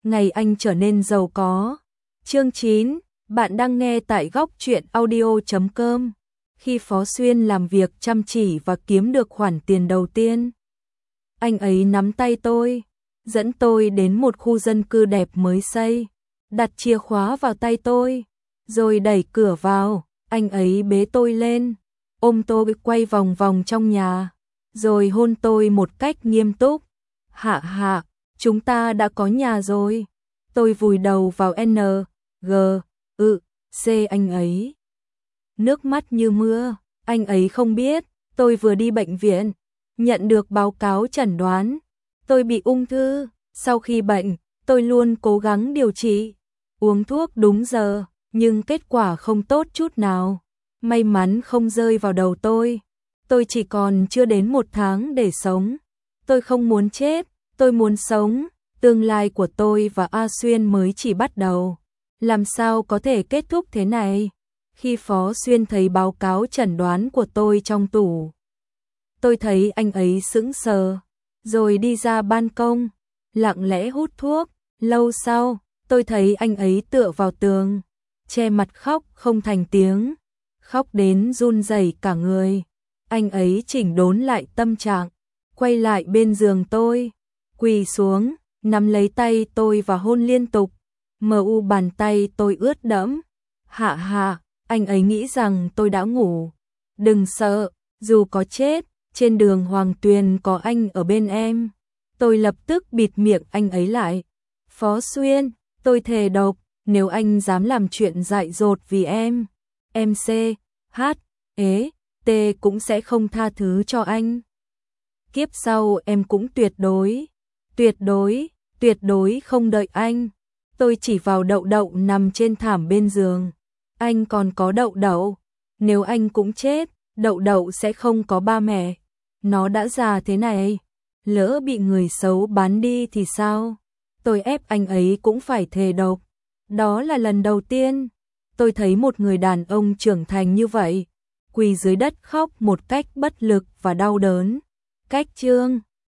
ngày anh trở nên giàu có. Chương 9, bạn đang nghe tại góc truyện audio.com. Khi Phó Xuyên làm việc chăm chỉ và kiếm được khoản tiền đầu tiên, anh ấy nắm tay tôi, dẫn tôi đến một khu dân cư đẹp mới xây, đặt chìa khóa vào tay tôi, rồi đẩy cửa vào. Anh ấy bế tôi lên, ôm tôi quay vòng vòng trong nhà, rồi hôn tôi một cách nghiêm túc. Hạ hạ, chúng ta đã có nhà rồi. Tôi vùi đầu vào C anh ấy. Nước mắt như mưa, anh ấy không biết, tôi vừa đi bệnh viện, nhận được báo cáo chẩn đoán, tôi bị ung thư. Sau khi bệnh, tôi luôn cố gắng điều trị, uống thuốc đúng giờ, nhưng kết quả không tốt chút nào. May mắn không rơi vào đầu tôi chỉ còn chưa đến 1 tháng để sống. Tôi không muốn chết, tôi muốn sống, tương lai của tôi và A Xuyên mới chỉ bắt đầu. Làm sao có thể kết thúc thế này? Khi Phó Xuyên thấy báo cáo chẩn đoán của tôi trong tủ, tôi thấy anh ấy sững sờ, rồi đi ra ban công, lặng lẽ hút thuốc. Lâu sau, tôi thấy anh ấy tựa vào tường, che mặt khóc không thành tiếng, khóc đến run rẩy cả người. Anh ấy chỉnh đốn lại tâm trạng, quay lại bên giường tôi, quỳ xuống, nắm lấy tay tôi và hôn liên tục. Bàn tay tôi ướt đẫm. Hạ hạ, anh ấy nghĩ rằng tôi đã ngủ. Đừng sợ, dù có chết, trên đường Hoàng Tuyền có anh ở bên em. Tôi lập tức bịt miệng anh ấy lại. Phó Xuyên, tôi thề độc, nếu anh dám làm chuyện dại dột vì em T cũng sẽ không tha thứ cho anh. Kiếp sau em cũng tuyệt đối không đợi anh. Tôi chỉ vào Đậu Đậu nằm trên thảm bên giường. Anh còn có Đậu Đậu. Nếu anh cũng chết, Đậu Đậu sẽ không có ba mẹ. Nó đã già thế này, lỡ bị người xấu bán đi thì sao? Tôi ép anh ấy cũng phải thề độc. Đó là lần đầu tiên tôi thấy một người đàn ông trưởng thành như vậy, quỳ dưới đất khóc một cách bất lực và đau đớn. Cách chương